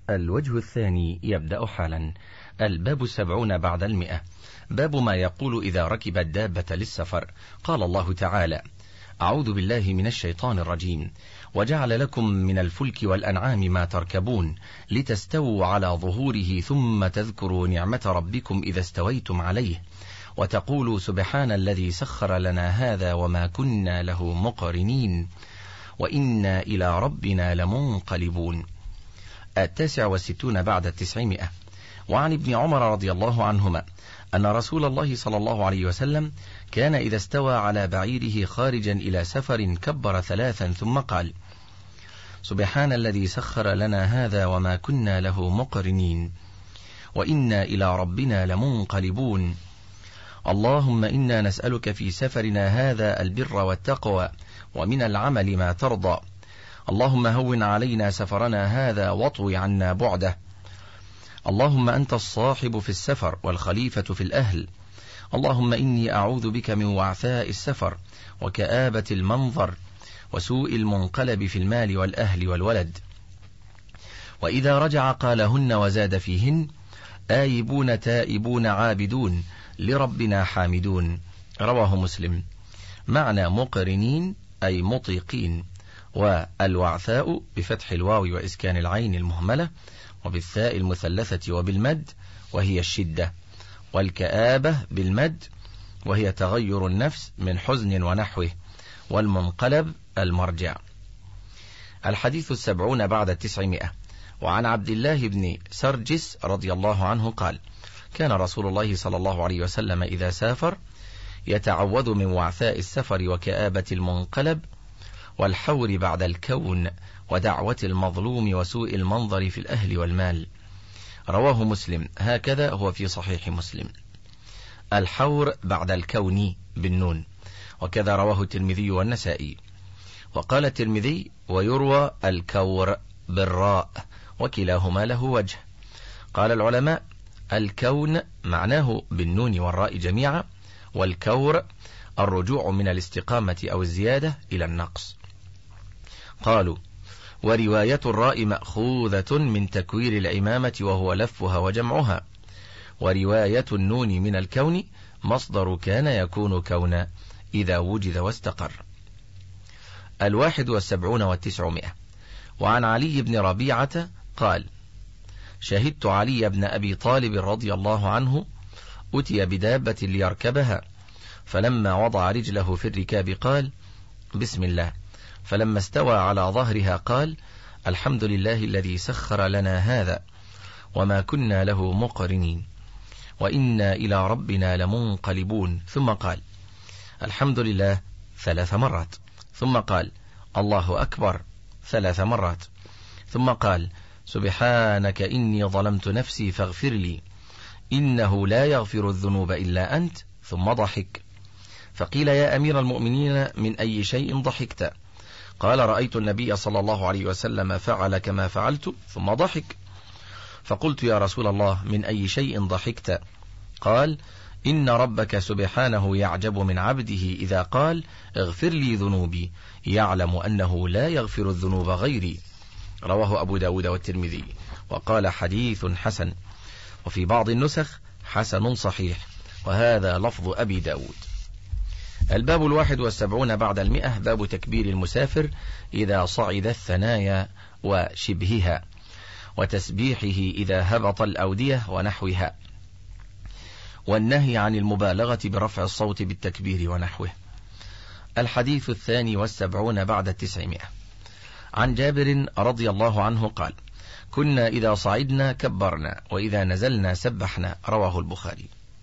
الوجه الثاني يبدأ حالا. الباب 70 بعد 100. باب ما يقول إذا ركب الدابة للسفر. قال الله تعالى: أعوذ بالله من الشيطان الرجيم: وجعل لكم من الفلك والأنعام ما تركبون لتستووا على ظهوره ثم تذكروا نعمة ربكم إذا استويتم عليه وتقولوا سبحان الذي سخر لنا هذا وما كنا له مقرنين وإنا إلى ربنا لمنقلبون. 69 بعد 900. وعن ابن عمر رضي الله عنهما أن رسول الله صلى الله عليه وسلم كان إذا استوى على بعيره خارجا إلى سفر كبر 3 ثم قال: سبحان الذي سخر لنا هذا وما كنا له مقرنين وإنا إلى ربنا لمنقلبون. اللهم إنا نسألك في سفرنا هذا البر والتقوى ومن العمل ما ترضى. اللهم هون علينا سفرنا هذا واطوي عنا بعده. اللهم أنت الصاحب في السفر والخليفة في الأهل. اللهم إني أعوذ بك من وعثاء السفر وكآبة المنظر وسوء المنقلب في المال والأهل والولد. وإذا رجع قالهن وزاد فيهن: آيبون تائبون عابدون لربنا حامدون. رواه مسلم. معنى مقرنين أي مطيقين، والوعثاء بفتح الواو وإسكان العين المهملة وبالثاء المثلثة وبالمد وهي الشدة، والكآبة بالمد وهي تغير النفس من حزن ونحوه، والمنقلب المرجع. الحديث 70 بعد 900. وعن عبد الله بن سرجس رضي الله عنه قال: كان رسول الله صلى الله عليه وسلم إذا سافر يتعوذ من وعثاء السفر وكآبة المنقلب والحور بعد الكون ودعوة المظلوم وسوء المنظر في الأهل والمال. رواه مسلم. هكذا هو في صحيح مسلم. الحور بعد الكون بالنون، وكذا رواه الترمذي والنسائي. وقال الترمذي: ويروى الكور بالراء، وكلاهما له وجه. قال العلماء: الكون معناه بالنون والراء جميعا، والكور الرجوع من الاستقامة أو الزيادة إلى النقص. قالوا: ورواية الراء مأخوذة من تكوير العمامة وهو لفها وجمعها، ورواية النون من الكون مصدر كان يكون كونا إذا وجد واستقر. 71 و900. وعن علي بن ربيعة قال: شهدت علي بن أبي طالب رضي الله عنه أتي بدابة ليركبها، فلما وضع رجله في الركاب قال: بسم الله، فلما استوى على ظهرها قال: الحمد لله الذي سخر لنا هذا وما كنا له مقرنين وإنا إلى ربنا لمنقلبون. ثم قال: الحمد لله 3 مرات، ثم قال: الله أكبر 3 مرات، ثم قال: سبحانك إني ظلمت نفسي فاغفر لي إنه لا يغفر الذنوب إلا أنت. ثم ضحك. فقيل: يا أمير المؤمنين من أي شيء ضحكت؟ قال: رأيت النبي صلى الله عليه وسلم فعل كما فعلت. ثم ضحك. فقلت: يا رسول الله من أي شيء ضحكت؟ قال: إن ربك سبحانه يعجب من عبده إذا قال: اغفر لي ذنوبي، يعلم أنه لا يغفر الذنوب غيري. رواه أبو داود والترمذي، وقال: حديث حسن. وفي بعض النسخ: حسن صحيح، وهذا لفظ أبي داود. الباب 71 بعد 100. باب تكبير المسافر إذا صعد الثنايا وشبهها، وتسبيحه إذا هبط الأودية ونحوها، والنهي عن المبالغة برفع الصوت بالتكبير ونحوه. الحديث 72 بعد 900. عن جابر رضي الله عنه قال: كنا إذا صعدنا كبرنا وإذا نزلنا سبحنا. رواه البخاري.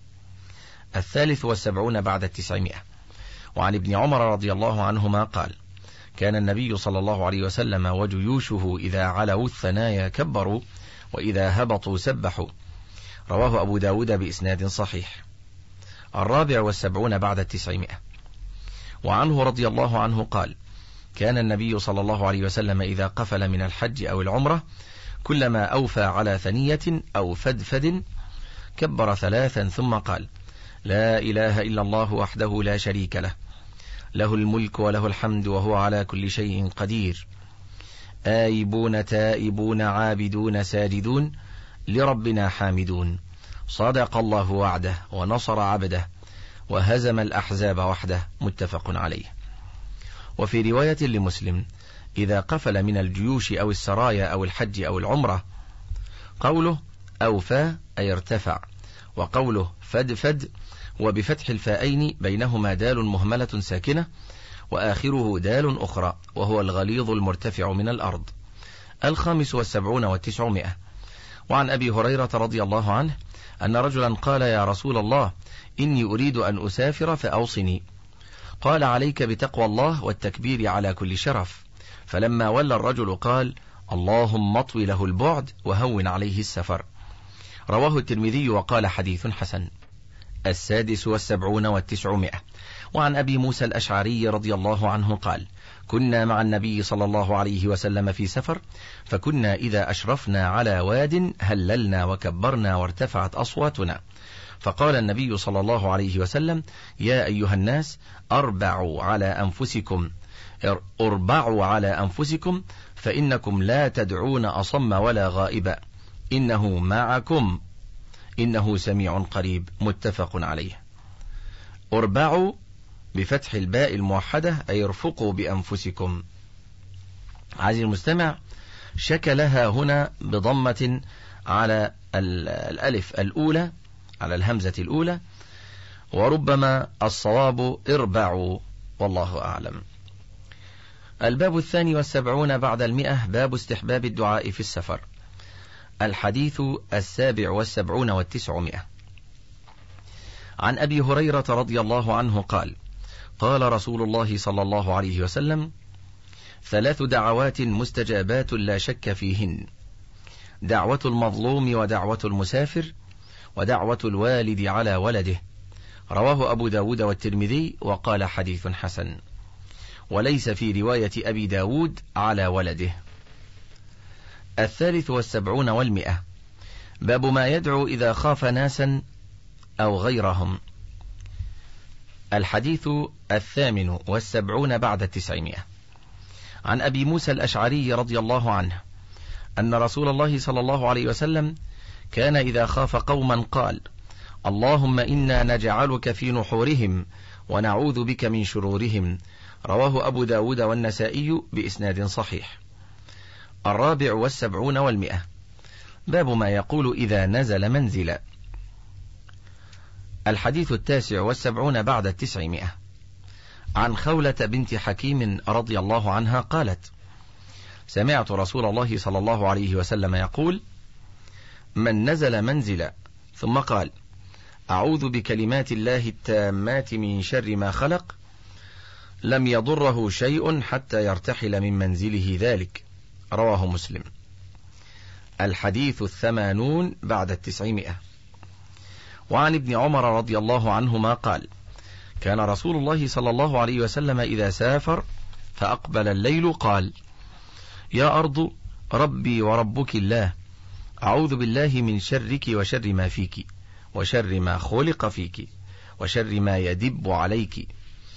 73 بعد 900. وعن ابن عمر رضي الله عنهما قال: كان النبي صلى الله عليه وسلم وجيوشه إذا علوا الثنايا كبروا وإذا هبطوا سبحوا. رواه أبو داود بإسناد صحيح. 74 بعد 900. وعنه رضي الله عنه قال: كان النبي صلى الله عليه وسلم إذا قفل من الحج أو العمرة كلما أوفى على ثنية أو فدفد كبر 3 ثم قال: لا إله إلا الله وحده لا شريك له، له الملك وله الحمد وهو على كل شيء قدير. آيبون تائبون عابدون ساجدون لربنا حامدون صدق الله وعده ونصر عبده وهزم الأحزاب وحده متفق عليه. وفي رواية لمسلم إذا قفل من الجيوش أو السرايا أو الحج أو العمرة. قوله أوفى أي ارتفع، وقوله فدفد وبفتح الفاءين بينهما دال مهملة ساكنة وآخره دال أخرى وهو الغليظ المرتفع من الأرض. 75 و900. وعن أبي هريرة رضي الله عنه أن رجلا قال يا رسول الله إني أريد أن أسافر فأوصني. قال عليك بتقوى الله والتكبير على كل شرف. فلما ولى الرجل قال اللهم اطوي له البعد وهون عليه السفر. رواه الترمذي وقال حديث حسن. 76 و900. وعن أبي موسى الأشعري رضي الله عنه قال كنا مع النبي صلى الله عليه وسلم في سفر فكنا إذا أشرفنا على واد هللنا وكبرنا وارتفعت أصواتنا فقال النبي صلى الله عليه وسلم يا أيها الناس أربعوا على أنفسكم فإنكم لا تدعون أصم ولا غائبا إنه معكم إنه سميع قريب متفق عليه. أربعوا بفتح الباء الموحدة أي ارفقوا بأنفسكم. عزيزي المستمع شكلها هنا بضمة على الألف الأولى على الهمزة الأولى، وربما الصواب اربعوا والله أعلم. الباب 72 بعد 100 باب استحباب الدعاء في السفر. الحديث 77 و900. عن أبي هريرة رضي الله عنه قال قال رسول الله صلى الله عليه وسلم 3 دعوات مستجابات لا شك فيهن دعوة المظلوم ودعوة المسافر ودعوة الوالد على ولده. رواه أبو داود والترمذي وقال حديث حسن، وليس في رواية أبي داود على ولده. 73 و100 باب ما يدعو إذا خاف ناسا أو غيرهم. الحديث 78 بعد 900. عن أبي موسى الأشعري رضي الله عنه أن رسول الله صلى الله عليه وسلم كان إذا خاف قوما قال اللهم إنا نجعلك في نحورهم ونعوذ بك من شرورهم. رواه أبو داود والنسائي بإسناد صحيح. 74 و100 باب ما يقول إذا نزل منزلا. الحديث 79 بعد 900. عن خولة بنت حكيم رضي الله عنها قالت سمعت رسول الله صلى الله عليه وسلم يقول من نزل منزلا ثم قال أعوذ بكلمات الله التامات من شر ما خلق لم يضره شيء حتى يرتحل من منزله ذلك. رواه مسلم. الحديث 80 بعد 900. وعن ابن عمر رضي الله عنهما قال كان رسول الله صلى الله عليه وسلم إذا سافر فأقبل الليل قال يا أرض ربي وربك الله أعوذ بالله من شرك وشر ما فيك وشر ما خلق فيك وشر ما يدب عليك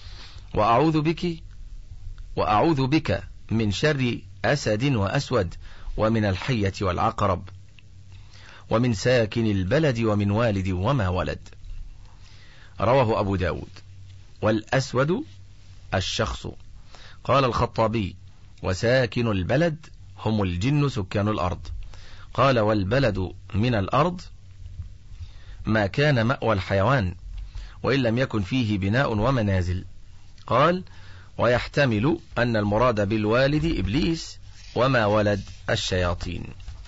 وأعوذ بك من شر أسد وأسود ومن الحية والعقرب ومن ساكن البلد ومن والد وما ولد. رواه أبو داود. والأسود الشخص. قال الخطابي وساكن البلد هم الجن سكان الأرض. قال والبلد من الأرض ما كان مأوى الحيوان وإن لم يكن فيه بناء ومنازل. قال ويحتمل أن المراد بالوالد إبليس وما ولد الشياطين.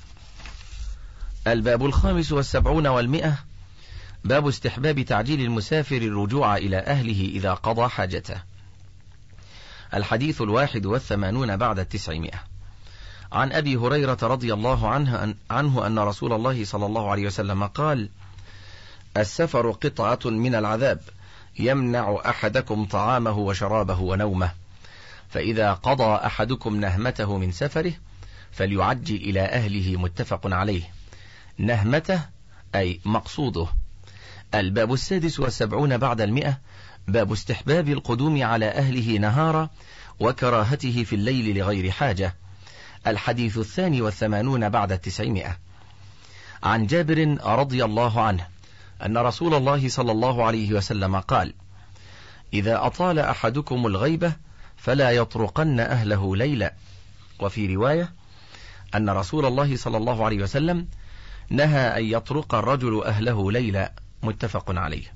الباب 75 و100 باب استحباب تعجيل المسافر الرجوع إلى أهله إذا قضى حاجته. الحديث 81 بعد 900. عن أبي هريرة رضي الله عنه أن رسول الله صلى الله عليه وسلم قال السفر قطعة من العذاب يمنع أحدكم طعامه وشرابه ونومه فإذا قضى أحدكم نهمته من سفره فليعجل إلى أهله متفق عليه. نهمته أي مقصوده. الباب 76 بعد 100 باب استحباب القدوم على أهله نهارا وكراهته في الليل لغير حاجة. الحديث 82 بعد 900. عن جابر رضي الله عنه أن رسول الله صلى الله عليه وسلم قال: إذا أطال أحدكم الغيبة فلا يطرقن أهله ليلا. وفي رواية أن رسول الله صلى الله عليه وسلم نهى أن يطرق الرجل أهله ليلا، متفق عليه.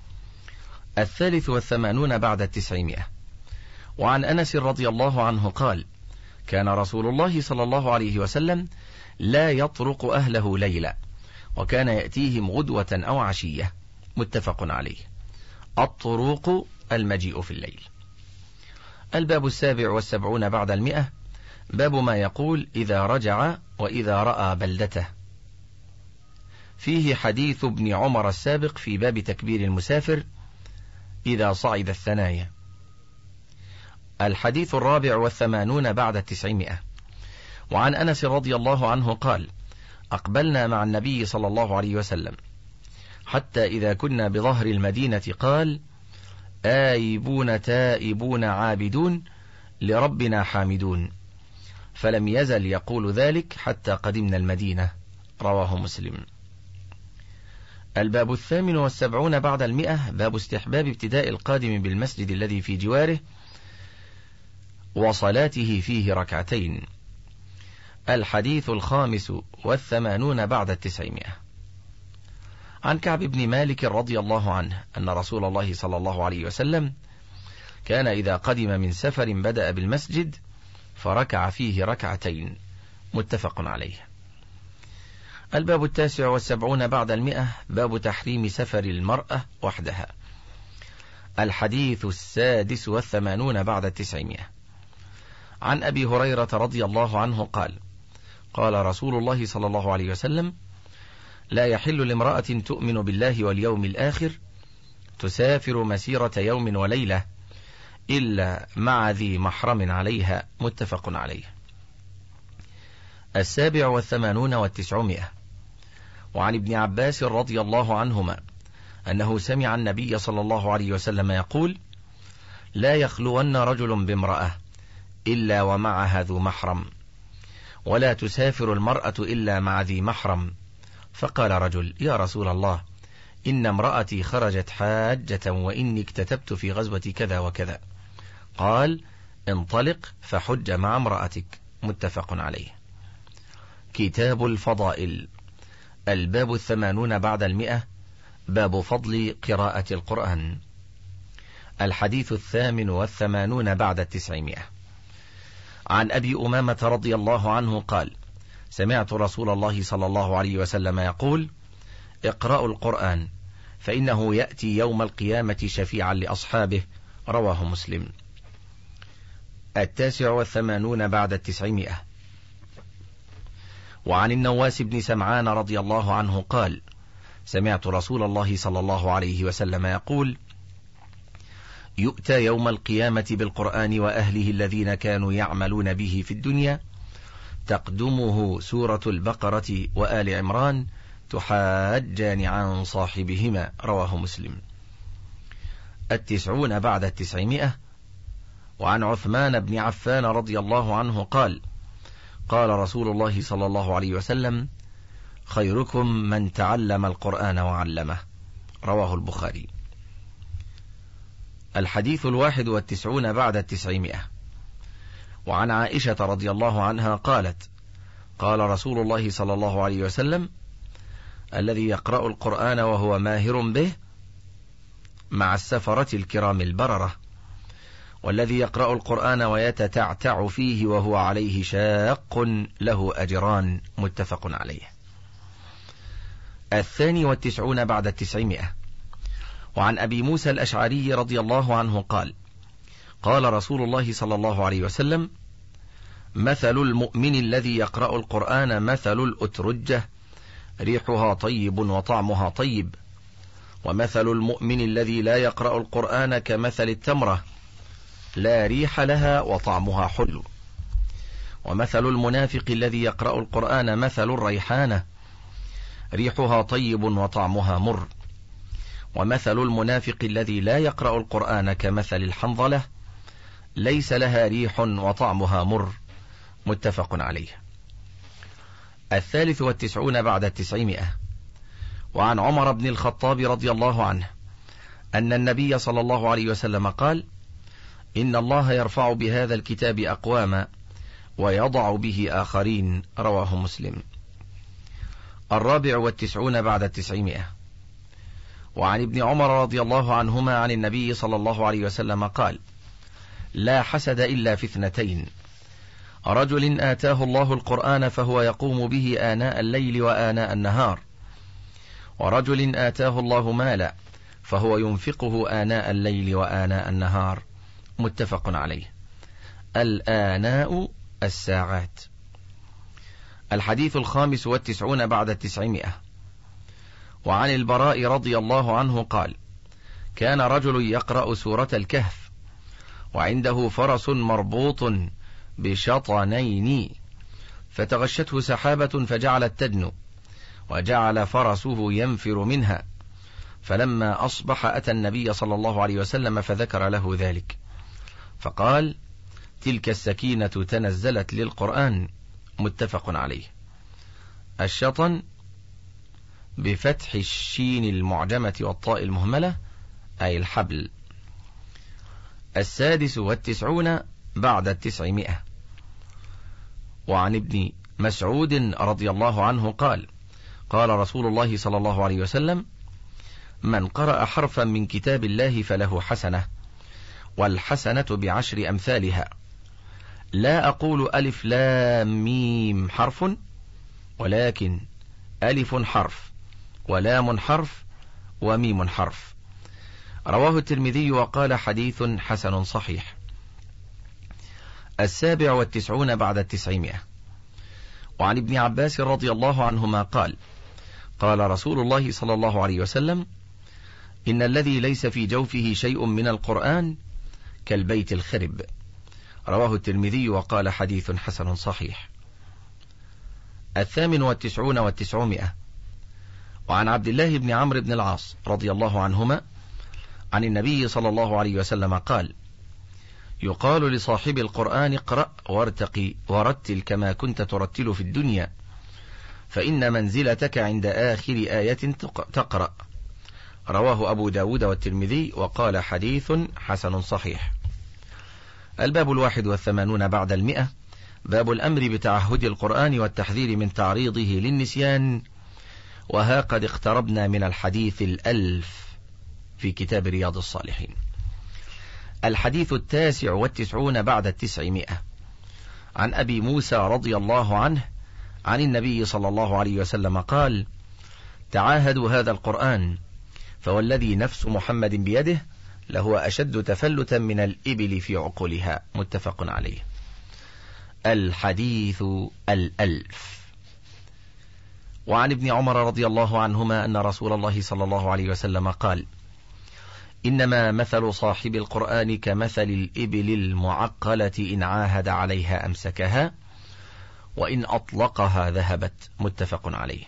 83 بعد 900. وعن أنس رضي الله عنه قال: كان رسول الله صلى الله عليه وسلم لا يطرق أهله ليلا، وكان يأتيهم غدوة أو عشية، متفق عليه. الطروق المجيء في الليل. الباب 77 بعد 100. باب ما يقول إذا رجع وإذا رأى بلدته. فيه حديث ابن عمر السابق في باب تكبير المسافر إذا صعد الثنايا. الحديث 84 بعد 900. وعن أنس رضي الله عنه قال: أقبلنا مع النبي صلى الله عليه وسلم حتى إذا كنا بظهر المدينة قال: آيبون تائبون عابدون لربنا حامدون، فلم يزل يقول ذلك حتى قدمنا المدينة. رواه مسلم. الباب 78 بعد 100. باب استحباب ابتداء القادم بالمسجد الذي في جواره وصلاته فيه ركعتين. الحديث 85 بعد 900. عن كعب بن مالك رضي الله عنه أن رسول الله صلى الله عليه وسلم كان إذا قدم من سفر بدأ بالمسجد فركع فيه ركعتين، متفق عليه. الباب 79 بعد 100. باب تحريم سفر المرأة وحدها. الحديث 86 بعد 900. عن أبي هريرة رضي الله عنه قال: قال رسول الله صلى الله عليه وسلم: لا يحل لامرأة تؤمن بالله واليوم الآخر تسافر مسيرة يوم وليلة إلا مع ذي محرم عليها، متفق عليه. 87 و900. وعن ابن عباس رضي الله عنهما أنه سمع النبي صلى الله عليه وسلم يقول: لا يخلون رجل بامرأة إلا ومعها ذو محرم، ولا تسافر المرأة إلا مع ذي محرم. فقال رجل: يا رسول الله، إن امرأتي خرجت حاجة وإني اكتتبت في غزوة كذا وكذا. قال: انطلق فحج مع امرأتك، متفق عليه. كتاب الفضائل. الباب 80 بعد 100. باب فضل قراءة القرآن. الحديث 88 بعد 900. عن أبي أمامة رضي الله عنه قال: سمعت رسول الله صلى الله عليه وسلم يقول: اقرأوا القرآن فإنه يأتي يوم القيامة شفيعا لأصحابه. رواه مسلم. 89 بعد 900. وعن النواس بن سمعان رضي الله عنه قال: سمعت رسول الله صلى الله عليه وسلم يقول: يؤتى يوم القيامة بالقرآن وأهله الذين كانوا يعملون به في الدنيا، تقدمه سورة البقرة وآل عمران تحاجان عن صاحبهما. رواه مسلم. 90 بعد 900. وعن عثمان بن عفان رضي الله عنه قال: قال رسول الله صلى الله عليه وسلم: خيركم من تعلم القرآن وعلمه. رواه البخاري. الحديث 91 بعد 900. وعن عائشة رضي الله عنها قالت: قال رسول الله صلى الله عليه وسلم: الذي يقرأ القرآن وهو ماهر به مع السفرة الكرام البررة، والذي يقرأ القرآن ويتتعتع فيه وهو عليه شاق له أجران، متفق عليه. 92 بعد 900. وعن أبي موسى الأشعري رضي الله عنه قال: قال رسول الله صلى الله عليه وسلم: مثل المؤمن الذي يقرأ القرآن مثل الأترجة، ريحها طيب وطعمها طيب، ومثل المؤمن الذي لا يقرأ القرآن كمثل التمرة، لا ريح لها وطعمها حلو، ومثل المنافق الذي يقرأ القرآن مثل الريحانة، ريحها طيب وطعمها مر، ومثل المنافق الذي لا يقرأ القرآن كمثل الحنظلة، ليس لها ريح وطعمها مر، متفق عليه. 93 بعد 900. وعن عمر بن الخطاب رضي الله عنه أن النبي صلى الله عليه وسلم قال: إن الله يرفع بهذا الكتاب أقواما ويضع به آخرين. رواه مسلم. 94 بعد 900. وعن ابن عمر رضي الله عنهما عن النبي صلى الله عليه وسلم قال: لا حسد إلا في 2: رجل آتاه الله القرآن فهو يقوم به آناء الليل وآناء النهار، ورجل آتاه الله مالا فهو ينفقه آناء الليل وآناء النهار. متفق عليه. الآناء الساعات. 95 بعد 900. وعن البراء رضي الله عنه قال: كان رجل يقرأ سورة الكهف وعنده فرس مربوط بشطنين، فتغشته سحابة فجعلت تدنو، وجعل فرسه ينفر منها، فلما أصبح أتى النبي صلى الله عليه وسلم فذكر له ذلك، فقال: تلك السكينة تنزلت للقرآن. متفق عليه. الشطن بفتح الشين المعجمة والطاء المهملة أي الحبل. 96 بعد 900. وعن ابن مسعود رضي الله عنه قال: قال رسول الله صلى الله عليه وسلم: من قرأ حرفا من كتاب الله فله حسنة، والحسنة ب10 أمثالها، لا أقول ألف لام ميم حرف، ولكن ألف حرف ولام حرف وميم حرف. رواه الترمذي وقال: حديث حسن صحيح. 97 بعد 900. وعن ابن عباس رضي الله عنهما قال: قال رسول الله صلى الله عليه وسلم: إن الذي ليس في جوفه شيء من القرآن كالبيت الخرب. رواه الترمذي وقال: حديث حسن صحيح. 98 و900. وعن عبد الله بن عمرو بن العاص رضي الله عنهما عن النبي صلى الله عليه وسلم قال: يقال لصاحب القرآن: اقرأ وارتقي ورتل كما كنت ترتل في الدنيا، فإن منزلتك عند آخر آية تقرأ. رواه أبو داود والترمذي وقال: حديث حسن صحيح. الباب 81 بعد 100. باب الأمر بتعهد القرآن والتحذير من تعريضه للنسيان. وها قد اقتربنا من الحديث 1000 في كتاب رياض الصالحين. 99 بعد 900. عن أبي موسى رضي الله عنه عن النبي صلى الله عليه وسلم قال: تعاهدوا هذا القرآن، فوالذي نفس محمد بيده لهو أشد تفلتا من الإبل في عقولها. متفق عليه. الحديث 1000. وعن ابن عمر رضي الله عنهما أن رسول الله صلى الله عليه وسلم قال: إنما مثل صاحب القرآن كمثل الإبل المعقلة، إن عاهد عليها أمسكها، وإن أطلقها ذهبت. متفق عليه.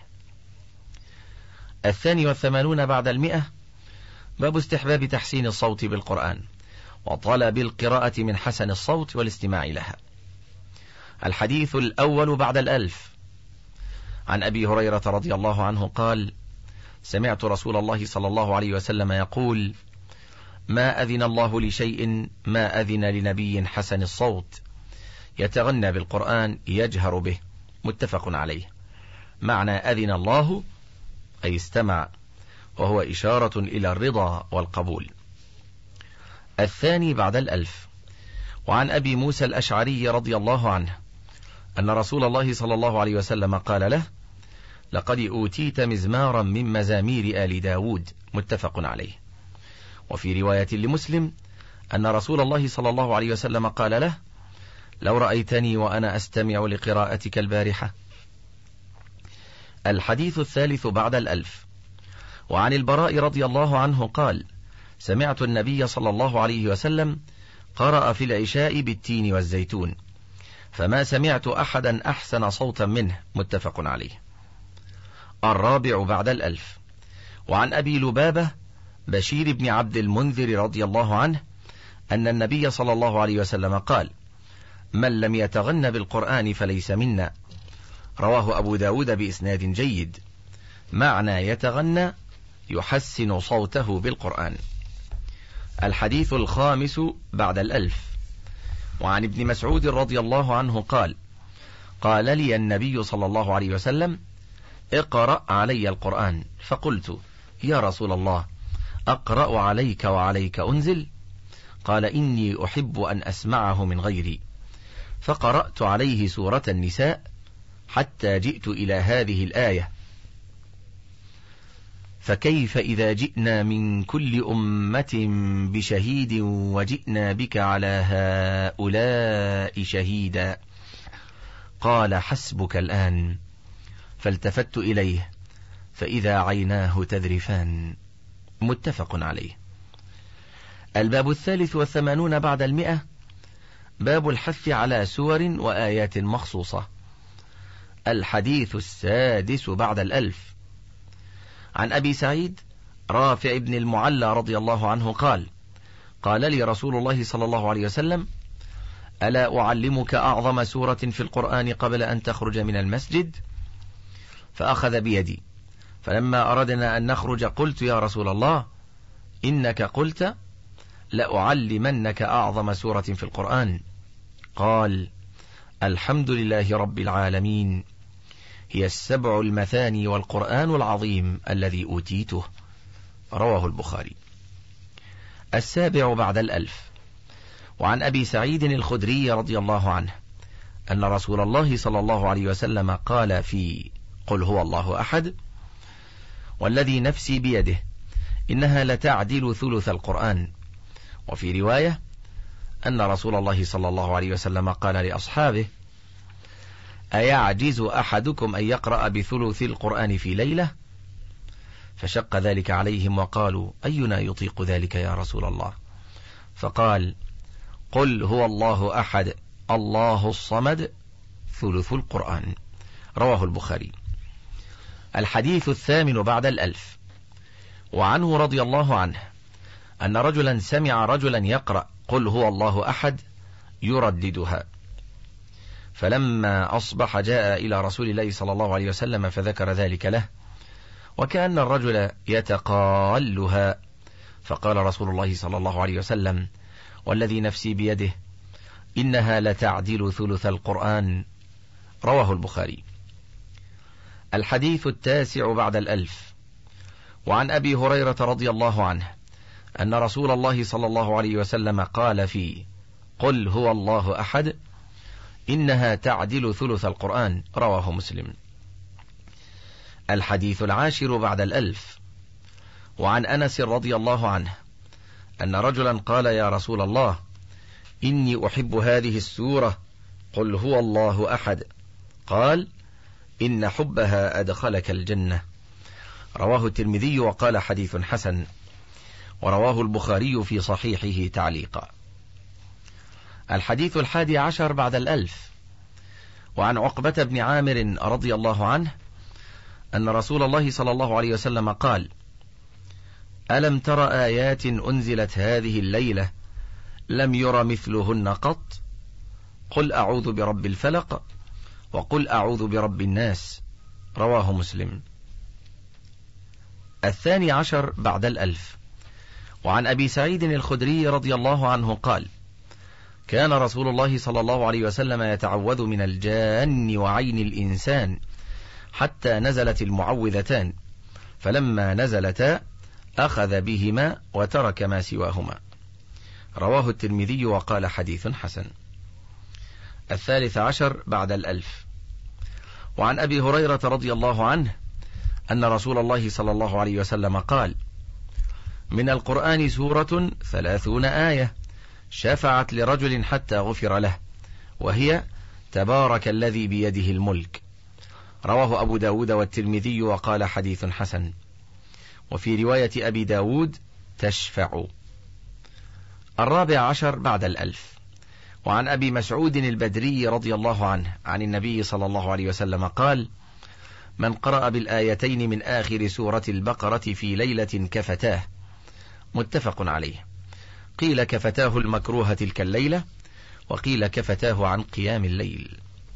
82 بعد 100. باب استحباب تحسين الصوت بالقرآن وطلب القراءة من حسن الصوت والاستماع لها. الحديث الأول بعد 1000. عن أبي هريرة رضي الله عنه قال: سمعت رسول الله صلى الله عليه وسلم يقول: ما أذن الله لشيء ما أذن لنبي حسن الصوت يتغنى بالقرآن يجهر به. متفق عليه. معنى أذن الله أي استمع، وهو إشارة إلى الرضا والقبول. الثاني بعد 1000. وعن أبي موسى الأشعري رضي الله عنه أن رسول الله صلى الله عليه وسلم قال له: لقد أوتيت مزمارا من مزامير آل داود. متفق عليه. وفي رواية لمسلم أن رسول الله صلى الله عليه وسلم قال له: لو رأيتني وأنا أستمع لقراءتك البارحة. الحديث الثالث بعد 1000. وعن البراء رضي الله عنه قال: سمعت النبي صلى الله عليه وسلم قرأ في العشاء بالتين والزيتون، فما سمعت أحدا أحسن صوتا منه. متفق عليه. الرابع بعد 1000. وعن أبي لبابة بشير بن عبد المنذر رضي الله عنه أن النبي صلى الله عليه وسلم قال: من لم يتغن بالقرآن فليس منا. رواه أبو داود بإسناد جيد. معنى يتغنى يحسن صوته بالقرآن. الحديث الخامس بعد 1000. وعن ابن مسعود رضي الله عنه قال: قال لي النبي صلى الله عليه وسلم: اقرأ علي القرآن. فقلت: يا رسول الله، أقرأ عليك وعليك أنزل؟ قال: إني أحب أن أسمعه من غيري. فقرأت عليه سورة النساء حتى جئت إلى هذه الآية: فكيف إذا جئنا من كل أمة بشهيد وجئنا بك على هؤلاء شهيدا. قال: حسبك الآن. فالتفت إليه فإذا عيناه تذرفان. متفق عليه. الباب 83 بعد 100. باب الحث على سور وآيات مخصوصة. الحديث السادس بعد 1000. عن أبي سعيد رافع بن المعلى رضي الله عنه قال: قال لي رسول الله صلى الله عليه وسلم: ألا أعلمك أعظم سورة في القرآن قبل أن تخرج من المسجد؟ فأخذ بيدي، فلما أردنا أن نخرج قلت: يا رسول الله، إنك قلت لأعلمنك أعظم سورة في القرآن. قال: الحمد لله رب العالمين، هي السبع المثاني والقرآن العظيم الذي أوتيته. رواه البخاري. السابع بعد 1000. وعن أبي سعيد الخدري رضي الله عنه أن رسول الله صلى الله عليه وسلم قال في قل هو الله أحد: والذي نفسي بيده إنها لتعدل ثلث القرآن. وفي رواية أن رسول الله صلى الله عليه وسلم قال لأصحابه: أيعجز أحدكم أن يقرأ بثلث القرآن في ليلة؟ فشق ذلك عليهم وقالوا: أينا يطيق ذلك يا رسول الله؟ فقال: قل هو الله أحد الله الصمد ثلث القرآن. رواه البخاري. الحديث الثامن بعد 1000. وعنه رضي الله عنه أن رجلا سمع رجلا يقرأ قل هو الله أحد يرددها، فلما أصبح جاء إلى رسول الله صلى الله عليه وسلم فذكر ذلك له، وكأن الرجل يتقالها، فقال رسول الله صلى الله عليه وسلم: والذي نفسي بيده إنها لتعدل ثلث القرآن. رواه البخاري. الحديث التاسع بعد 1000. وعن أبي هريرة رضي الله عنه أن رسول الله صلى الله عليه وسلم قال في قل هو الله أحد: إنها تعدل ثلث القرآن. رواه مسلم. الحديث العاشر بعد 1000. وعن أنس رضي الله عنه أن رجلا قال: يا رسول الله، إني أحب هذه السورة قل هو الله أحد. قال: إن حبها أدخلك الجنة. رواه الترمذي وقال: حديث حسن. ورواه البخاري في صحيحه تعليقا. الحديث 11 بعد 1000. وعن عقبة بن عامر رضي الله عنه أن رسول الله صلى الله عليه وسلم قال: ألم تر آيات أنزلت هذه الليلة لم ير مثلهن قط؟ قل أعوذ برب الفلق وقل أعوذ برب الناس. رواه مسلم. 12 بعد 1000. وعن أبي سعيد الخدري رضي الله عنه قال: كان رسول الله صلى الله عليه وسلم يتعوذ من الجان وعين الإنسان حتى نزلت المعوذتان، فلما نزلتا أخذ بهما وترك ما سواهما. رواه الترمذي وقال: حديث حسن. 13 بعد 1000. وعن أبي هريرة رضي الله عنه أن رسول الله صلى الله عليه وسلم قال: من القرآن سورة 30 آية شفعت لرجل حتى غفر له، وهي تبارك الذي بيده الملك. رواه أبو داود والترمذي وقال: حديث حسن. وفي رواية أبي داود: تشفع. 14 بعد 1000. وعن أبي مسعود البدري رضي الله عنه عن النبي صلى الله عليه وسلم قال: من قرأ بالآيتين من آخر سورة البقرة في ليلة كفتاه. متفق عليه. قيل كفتاه المكروهة تلك الليلة، وقيل كفتاه عن قيام الليل.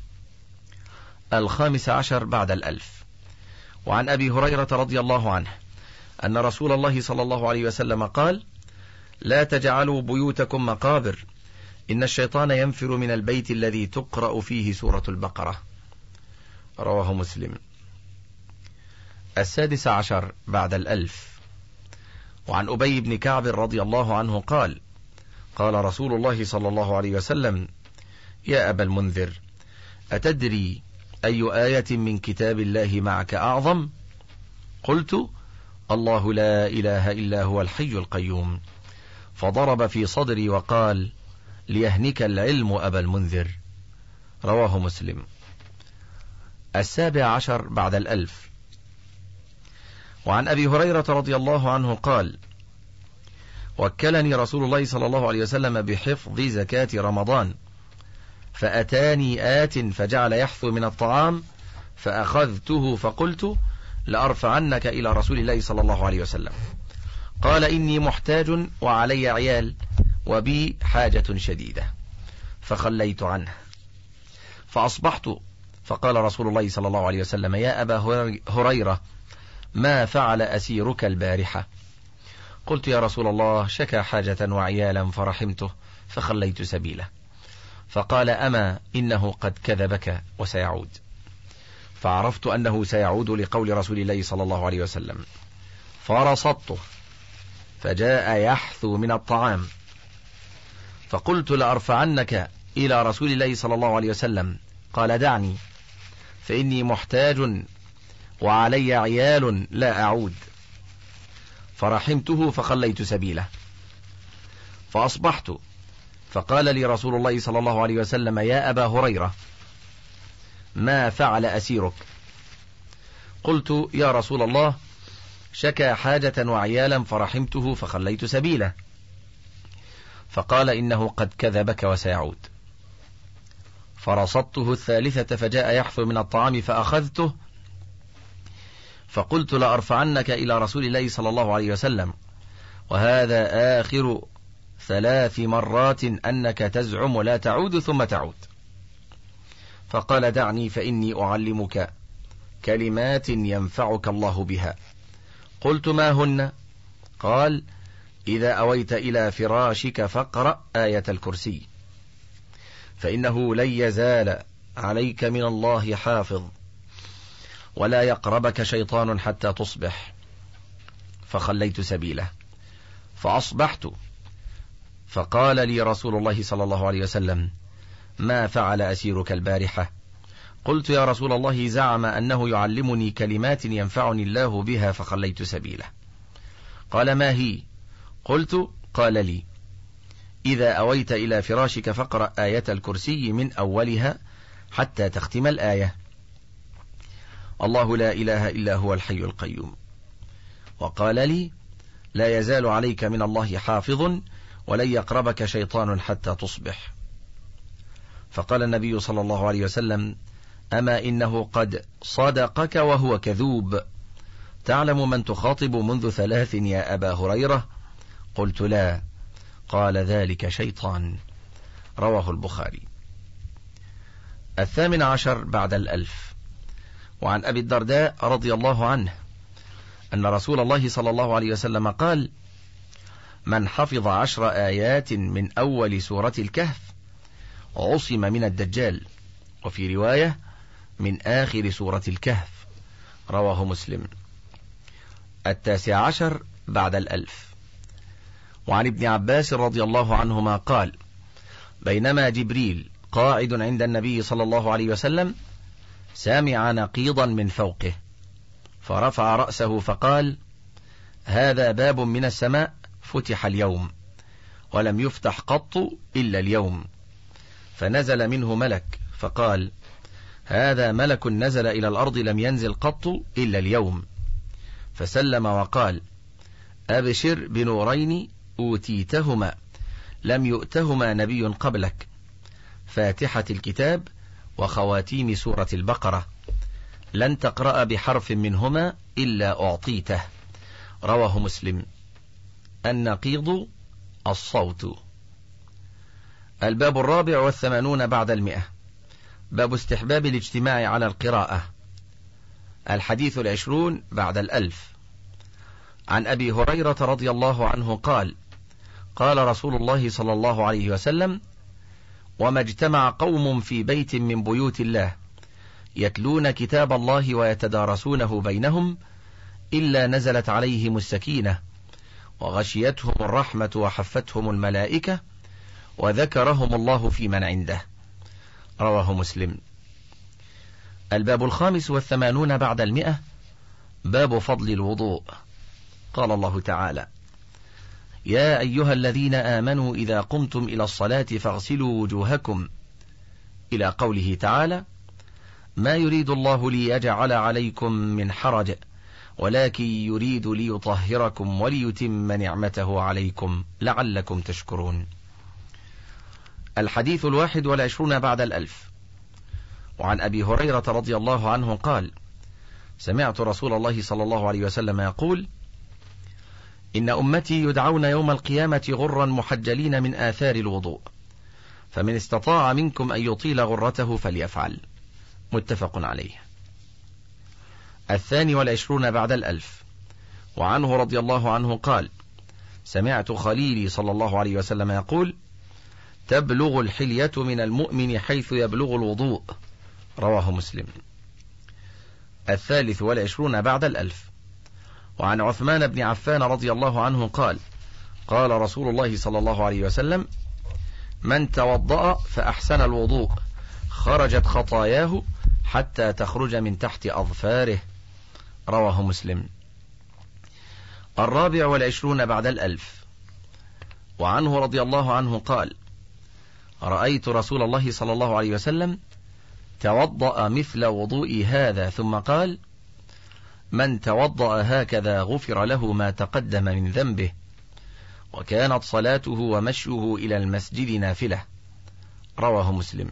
15 بعد 1000. وعن أبي هريرة رضي الله عنه أن رسول الله صلى الله عليه وسلم قال: لا تجعلوا بيوتكم مقابر، إن الشيطان ينفر من البيت الذي تقرأ فيه سورة البقرة. رواه مسلم. 16 بعد 1000. وعن أبي بن كعب رضي الله عنه قال: قال رسول الله صلى الله عليه وسلم: يا أبا المنذر، أتدري أي آية من كتاب الله معك أعظم؟ قلت: الله لا إله إلا هو الحي القيوم. فضرب في صدري وقال: ليهنك العلم أبا المنذر. رواه مسلم. 17 بعد 1000. وعن أبي هريرة رضي الله عنه قال: وكلني رسول الله صلى الله عليه وسلم بحفظ زكاة رمضان، فأتاني آت فجعل يحثو من الطعام، فأخذته فقلت: لأرفعنك إلى رسول الله صلى الله عليه وسلم. قال: إني محتاج وعلي عيال وبي حاجة شديدة، فخليت عنه. فأصبحت فقال رسول الله صلى الله عليه وسلم: يا أبا هريرة، ما فعل أسيرك البارحة؟ قلت: يا رسول الله، شكى حاجة وعيالا فرحمته فخليت سبيله. فقال: أما إنه قد كذبك وسيعود. فعرفت أنه سيعود لقول رسول الله صلى الله عليه وسلم، فرصدته فجاء يحثو من الطعام، فقلت: لأرفعنك إلى رسول الله صلى الله عليه وسلم. قال: دعني، فإني محتاج وعلي عيال لا أعود. فرحمته فخليت سبيله. فأصبحت فقال لي رسول الله صلى الله عليه وسلم: يا أبا هريرة، ما فعل أسيرك؟ قلت: يا رسول الله، شكى حاجة وعيالا فرحمته فخليت سبيله. فقال: إنه قد كذبك وسيعود. فرصدته الثالثة فجاء يحثو من الطعام فأخذته، فقلت: لأرفعنك إلى رسول الله صلى الله عليه وسلم، وهذا آخر 3 مرات أنك تزعم لا تعود ثم تعود. فقال: دعني، فإني أعلمك كلمات ينفعك الله بها. قلت: ما هن؟ قال: إذا أويت إلى فراشك فاقرأ آية الكرسي، فإنه لن يزال عليك من الله حافظ، ولا يقربك شيطان حتى تصبح. فخليت سبيله. فأصبحت فقال لي رسول الله صلى الله عليه وسلم: ما فعل أسيرك البارحة؟ قلت: يا رسول الله، زعم أنه يعلمني كلمات ينفعني الله بها فخليت سبيله. قال: ما هي؟ قلت: قال لي: إذا أويت إلى فراشك فاقرأ آية الكرسي من أولها حتى تختم الآية: الله لا إله إلا هو الحي القيوم. وقال لي: لا يزال عليك من الله حافظ، ولن يقربك شيطان حتى تصبح. فقال النبي صلى الله عليه وسلم: أما إنه قد صدقك وهو كذوب، تعلم من تخاطب منذ 3 يا أبا هريرة؟ قلت: لا. قال: ذلك شيطان. رواه البخاري. 18 بعد 1000. وعن أبي الدرداء رضي الله عنه أن رسول الله صلى الله عليه وسلم قال: من حفظ 10 آيات من أول سورة الكهف عصم من الدجال، وفي رواية من آخر سورة الكهف. رواه مسلم. 19 بعد 1000. وعن ابن عباس رضي الله عنهما قال: بينما جبريل قاعد عند النبي صلى الله عليه وسلم سامع نقيضا من فوقه، فرفع رأسه فقال: هذا باب من السماء فتح اليوم، ولم يفتح قط إلا اليوم. فنزل منه ملك فقال: هذا ملك نزل إلى الأرض لم ينزل قط إلا اليوم. فسلم وقال: أبشر بنورين أوتيتهما لم يؤتهما نبي قبلك، فاتحة الكتاب وخواتيم سورة البقرة، لن تقرأ بحرف منهما إلا أعطيته. رواه مسلم. النقيض الصوت. الباب 84 بعد 100. باب استحباب الاجتماع على القراءة. الحديث 20 بعد 1000. عن أبي هريرة رضي الله عنه قال: قال رسول الله صلى الله عليه وسلم: وما اجتمع قوم في بيت من بيوت الله يتلون كتاب الله ويتدارسونه بينهم إلا نزلت عليهم السكينة وغشيتهم الرحمة وحفتهم الملائكة وذكرهم الله في من عنده. رواه مسلم. الباب 85 بعد 100. باب فضل الوضوء. قال الله تعالى: يا أيها الذين آمنوا إذا قمتم إلى الصلاة فاغسلوا وجوهكم، إلى قوله تعالى: ما يريد الله ليجعل عليكم من حرج ولكن يريد ليطهركم وليتم نعمته عليكم لعلكم تشكرون. الحديث 21 بعد 1000. وعن أبي هريرة رضي الله عنه قال: سمعت رسول الله صلى الله عليه وسلم يقول: إن أمتي يدعون يوم القيامة غرا محجلين من آثار الوضوء، فمن استطاع منكم أن يطيل غرته فليفعل. متفق عليه. 22 بعد 1000. وعنه رضي الله عنه قال: سمعت خليلي صلى الله عليه وسلم يقول: تبلغ الحلية من المؤمن حيث يبلغ الوضوء. رواه مسلم. 23 بعد 1000. وعن عثمان بن عفان رضي الله عنه قال: قال رسول الله صلى الله عليه وسلم: من توضأ فأحسن الوضوء خرجت خطاياه حتى تخرج من تحت أظفاره. رواه مسلم. 24 بعد 1000. وعنه رضي الله عنه قال: رأيت رسول الله صلى الله عليه وسلم توضأ مثل وضوء هذا ثم قال: من توضأ هكذا غفر له ما تقدم من ذنبه، وكانت صلاته ومشيه إلى المسجد نافلة. رواه مسلم.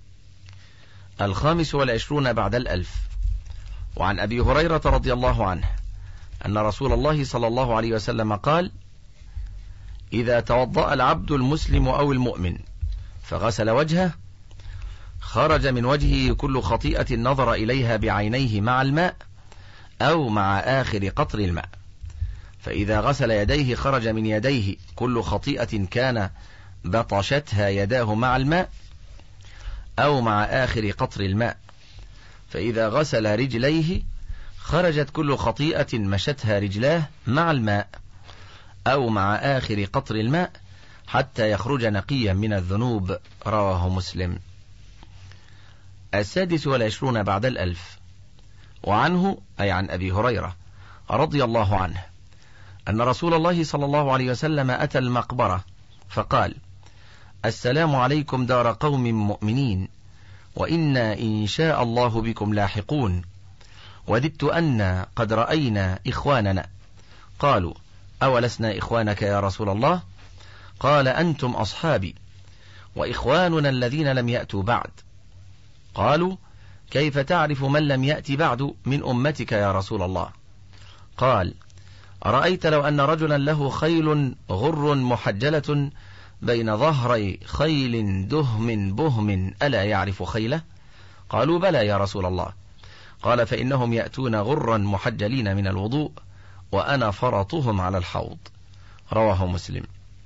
25 بعد 1000. وعن أبي هريرة رضي الله عنه أن رسول الله صلى الله عليه وسلم قال: إذا توضأ العبد المسلم أو المؤمن فغسل وجهه خرج من وجهه كل خطيئة نظر إليها بعينيه مع الماء أو مع آخر قطر الماء، فإذا غسل يديه خرج من يديه كل خطيئة كان بطشتها يداه مع الماء أو مع آخر قطر الماء، فإذا غسل رجليه خرجت كل خطيئة مشتها رجلاه مع الماء أو مع آخر قطر الماء حتى يخرج نقيا من الذنوب. رواه مسلم. 26 بعد 1000. وعنه أي عن أبي هريرة رضي الله عنه أن رسول الله صلى الله عليه وسلم أتى المقبرة فقال: السلام عليكم دار قوم مؤمنين، وإنا إن شاء الله بكم لاحقون، وددت أن قد رأينا إخواننا. قالوا: أولسنا إخوانك يا رسول الله؟ قال: أنتم أصحابي وإخواننا الذين لم يأتوا بعد. قالوا: كيف تعرف من لم يأتي بعد من أمتك يا رسول الله؟ قال: أرأيت لو أن رجلا له خيل غر محجلة بين ظهري خيل دهم بهم ألا يعرف خيله؟ قالوا: بلى يا رسول الله. قال: فإنهم يأتون غرا محجلين من الوضوء وأنا فرطهم على الحوض. رواه مسلم.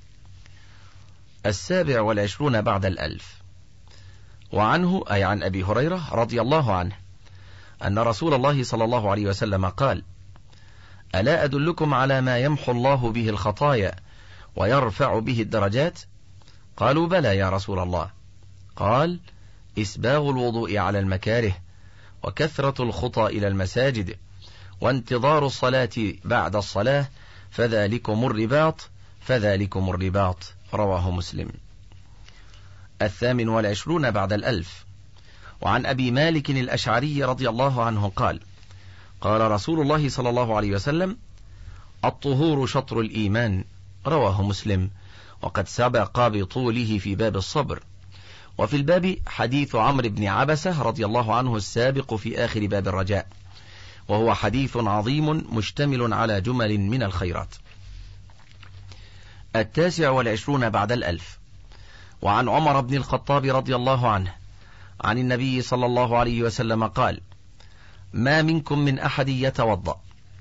27 بعد 1000. وعنه أي عن أبي هريرة رضي الله عنه أن رسول الله صلى الله عليه وسلم قال: ألا أدلكم على ما يمحو الله به الخطايا ويرفع به الدرجات؟ قالوا: بلى يا رسول الله. قال: إسباغ الوضوء على المكاره، وكثرة الخطى إلى المساجد، وانتظار الصلاة بعد الصلاة، فذلكم الرباط. رواه مسلم. 28 بعد 1000. وعن أبي مالك الأشعري رضي الله عنه قال: قال رسول الله صلى الله عليه وسلم: الطهور شطر الإيمان. رواه مسلم، وقد سبق بطوله في باب الصبر. وفي الباب حديث عمرو بن عبسة رضي الله عنه السابق في آخر باب الرجاء، وهو حديث عظيم مشتمل على جمل من الخيرات. 29 بعد 1000. وعن عمر بن الخطاب رضي الله عنه عن النبي صلى الله عليه وسلم قال: ما منكم من أحد يتوضأ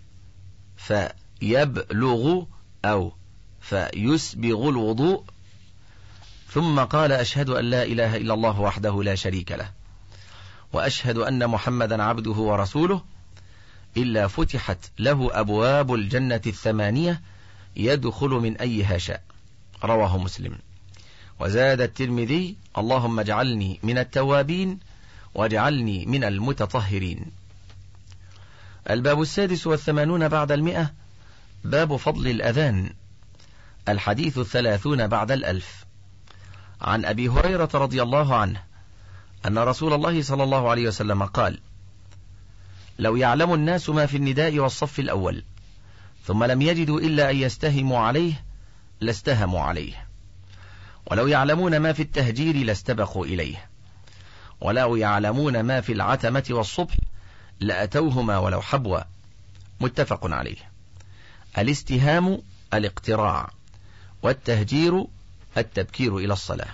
فيبلغ أو فيسبغ الوضوء ثم قال: أشهد أن لا إله إلا الله وحده لا شريك له وأشهد أن محمدا عبده ورسوله إلا فتحت له أبواب الجنة 8 يدخل من أيها شاء. رواه مسلم. وزاد الترمذي: اللهم اجعلني من التوابين واجعلني من المتطهرين. الباب 86 بعد 100. باب فضل الأذان. الحديث 30 بعد 1000. عن أبي هريرة رضي الله عنه أن رسول الله صلى الله عليه وسلم قال: لو يعلم الناس ما في النداء والصف الأول ثم لم يجدوا إلا أن يستهموا عليه لاستهموا عليه، ولو يعلمون ما في التهجير لاستبقوا إليه، ولو يعلمون ما في العتمة والصبح لأتوهما ولو حبوا. متفق عليه. الاستهام الاقتراع، والتهجير التبكير إلى الصلاة.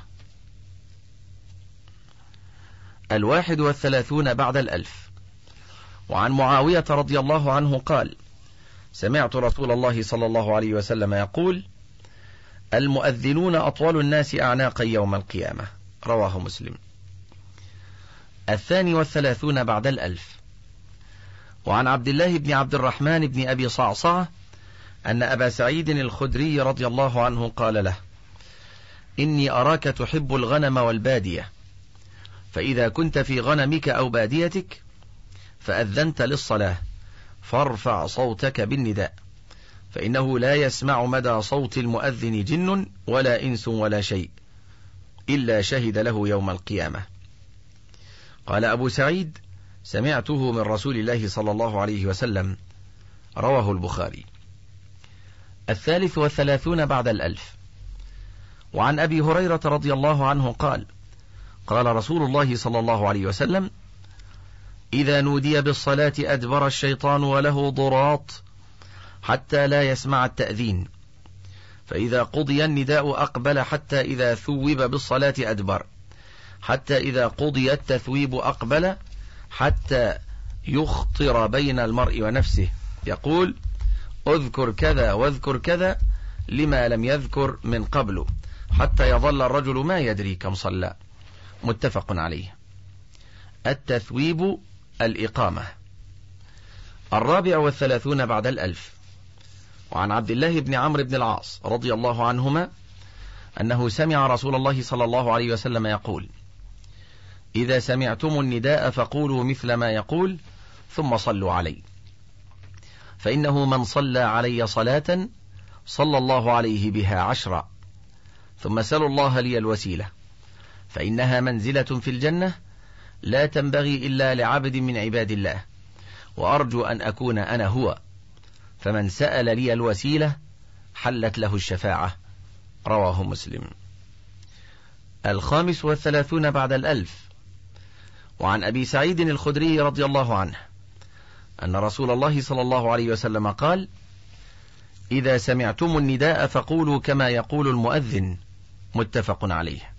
31 بعد 1000. وعن معاوية رضي الله عنه قال: سمعت رسول الله صلى الله عليه وسلم يقول: المؤذنون أطول الناس أعناقا يوم القيامة. رواه مسلم. 32 بعد 1000. وعن عبد الله بن عبد الرحمن بن أبي صعصعة أن أبا سعيد الخدري رضي الله عنه قال له: إني أراك تحب الغنم والبادية، فإذا كنت في غنمك أو باديتك فأذنت للصلاة فارفع صوتك بالنداء، فإنه لا يسمع مدى صوت المؤذن جن ولا إنس ولا شيء إلا شهد له يوم القيامة. قال أبو سعيد: سمعته من رسول الله صلى الله عليه وسلم. رواه البخاري. 33 بعد 1000. وعن أبي هريرة رضي الله عنه قال: قال رسول الله صلى الله عليه وسلم: إذا نودي بالصلاة أدبر الشيطان وله ضراط حتى لا يسمع التأذين، فإذا قضي النداء أقبل حتى إذا ثوب بالصلاة أدبر، حتى إذا قضي التثويب أقبل، حتى يخطر بين المرء ونفسه يقول: اذكر كذا واذكر كذا لما لم يذكر من قبل، حتى يظل الرجل ما يدري كم صلى. متفق عليه. التثويب الإقامة. 34 بعد 1000. وعن عبد الله بن عمرو بن العاص رضي الله عنهما أنه سمع رسول الله صلى الله عليه وسلم يقول: إذا سمعتم النداء فقولوا مثل ما يقول ثم صلوا علي، فإنه من صلى علي صلاة صلى الله عليه بها 10، ثم سلوا الله لي الوسيلة، فإنها منزلة في الجنة لا تنبغي إلا لعبد من عباد الله، وأرجو أن أكون أنا هو، فمن سأل لي الوسيلة حلت له الشفاعة. رواه مسلم. 35 بعد 1000. وعن أبي سعيد الخدري رضي الله عنه أن رسول الله صلى الله عليه وسلم قال: إذا سمعتم النداء فقولوا كما يقول المؤذن. متفق عليه.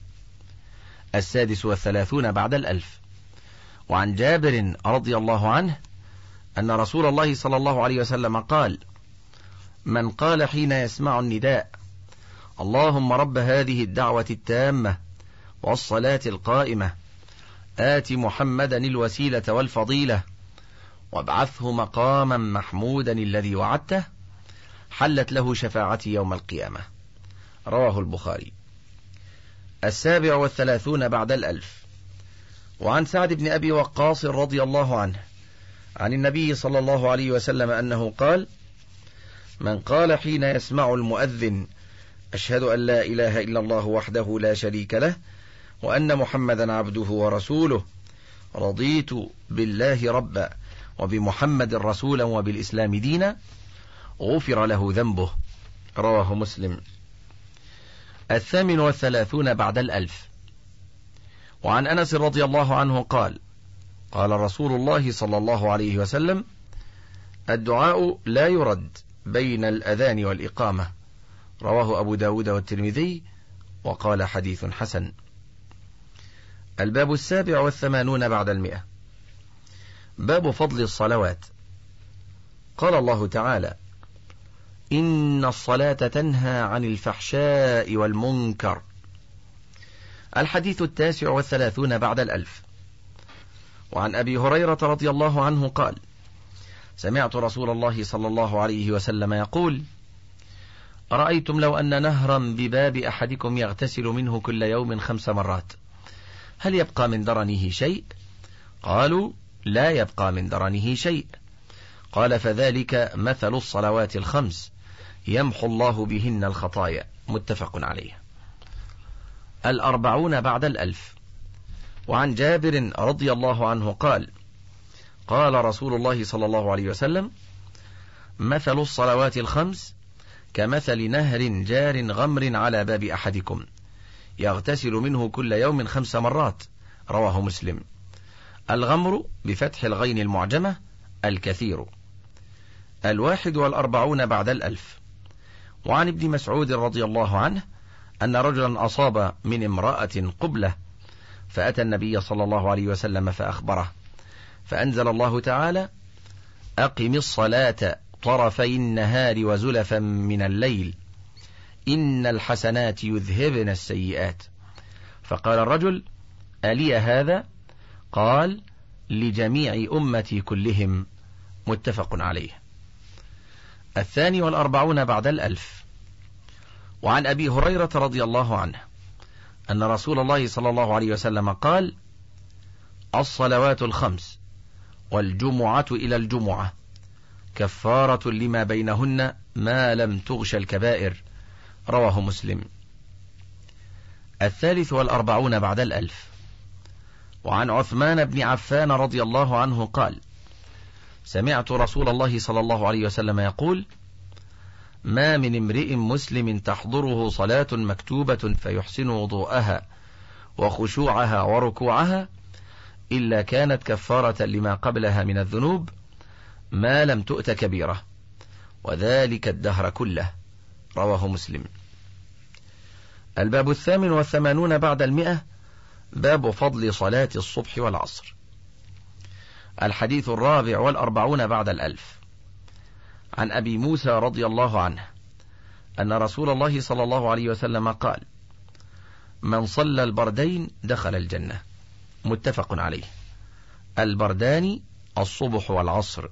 36 بعد 1000. وعن جابر رضي الله عنه أن رسول الله صلى الله عليه وسلم قال: من قال حين يسمع النداء: اللهم رب هذه الدعوة التامة والصلاة القائمة آت محمدا الوسيلة والفضيلة وابعثه مقاما محمودا الذي وعدته، حلت له شفاعتي يوم القيامة. رواه البخاري. 37 بعد 1000. وعن سعد بن أبي وقاص رضي الله عنه عن النبي صلى الله عليه وسلم أنه قال: من قال حين يسمع المؤذن: أشهد أن لا إله إلا الله وحده لا شريك له وأن محمدا عبده ورسوله، رضيت بالله ربا وبمحمد رسولا وبالإسلام دينا، غفر له ذنبه. رواه مسلم. 38 بعد 1000. وعن أنس رضي الله عنه قال: قال رسول الله صلى الله عليه وسلم: الدعاء لا يرد بين الأذان والإقامة. رواه أبو داود والترمذي وقال حديث حسن. الباب 87 بعد 100. باب فضل الصلوات. قال الله تعالى: إن الصلاة تنهى عن الفحشاء والمنكر. الحديث 39 بعد 1000. وعن أبي هريرة رضي الله عنه قال: سمعت رسول الله صلى الله عليه وسلم يقول: أرأيتم لو أن نهرا بباب أحدكم يغتسل منه كل يوم 5 مرات، هل يبقى من درنه شيء؟ قالوا: لا يبقى من درنه شيء. قال: فذلك مثل الصلوات 5 يمحو الله بهن الخطايا. متفق عليه. 40 بعد 1000. وعن جابر رضي الله عنه قال: قال رسول الله صلى الله عليه وسلم: مثل الصلوات 5 كمثل نهر جار غمر على باب أحدكم يغتسل منه كل يوم 5 مرات. رواه مسلم. الغمر بفتح الغين المعجمة الكثير. 41 بعد 1000. وعن ابن مسعود رضي الله عنه أن رجلا أصاب من امرأة قبلة، فأتى النبي صلى الله عليه وسلم فأخبره، فأنزل الله تعالى: أقم الصلاة طرفي النهار وزلفا من الليل إن الحسنات يذهبن السيئات. فقال الرجل: ألي هذا؟ قال: لجميع أمتي كلهم. متفق عليه. 42 بعد 1000. وعن أبي هريرة رضي الله عنه أن رسول الله صلى الله عليه وسلم قال: الصلوات 5 والجمعة إلى الجمعة كفارة لما بينهن ما لم تغش الكبائر. رواه مسلم. 43 بعد 1000. وعن عثمان بن عفان رضي الله عنه قال: سمعت رسول الله صلى الله عليه وسلم يقول: ما من امرئ مسلم تحضره صلاة مكتوبة فيحسن وضوءها وخشوعها وركوعها إلا كانت كفارة لما قبلها من الذنوب ما لم تؤت كبيرة، وذلك الدهر كله. رواه مسلم. الباب 88 بعد 100. باب فضل صلاة الصبح والعصر. الحديث 44 بعد 1000. عن أبي موسى رضي الله عنه أن رسول الله صلى الله عليه وسلم قال: من صلى البردين دخل الجنة. متفق عليه. البردان الصبح والعصر.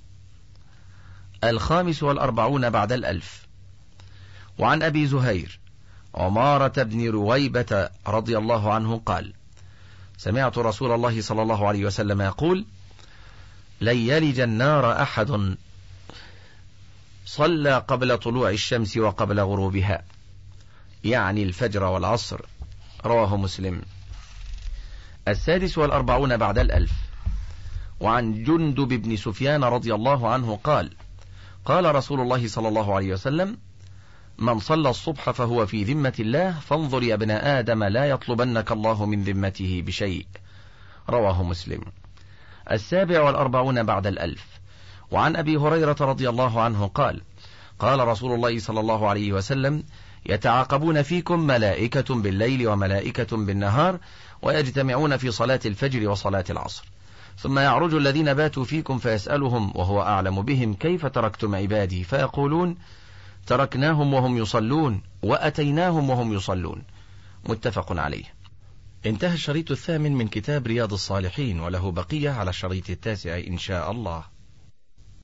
45 بعد 1000. وعن أبي زهير عمارة بن رويبة رضي الله عنه قال: سمعت رسول الله صلى الله عليه وسلم يقول: لن يلج النار أحد صلى قبل طلوع الشمس وقبل غروبها، يعني الفجر والعصر. رواه مسلم. 46 بعد 1000. وعن جندب بن سفيان رضي الله عنه قال: قال رسول الله صلى الله عليه وسلم: من صلى الصبح فهو في ذمة الله، فانظر يا ابن آدم لا يطلبنك الله من ذمته بشيء. رواه مسلم. 47 بعد 1000. وعن أبي هريرة رضي الله عنه قال: قال رسول الله صلى الله عليه وسلم: يتعاقبون فيكم ملائكة بالليل وملائكة بالنهار، ويجتمعون في صلاة الفجر وصلاة العصر، ثم يعرج الذين باتوا فيكم فيسألهم وهو أعلم بهم: كيف تركتم عبادي؟ فيقولون: تركناهم وهم يصلون وأتيناهم وهم يصلون. متفق عليه. انتهى الشريط 8 من كتاب رياض الصالحين، وله بقية على الشريط 9 إن شاء الله.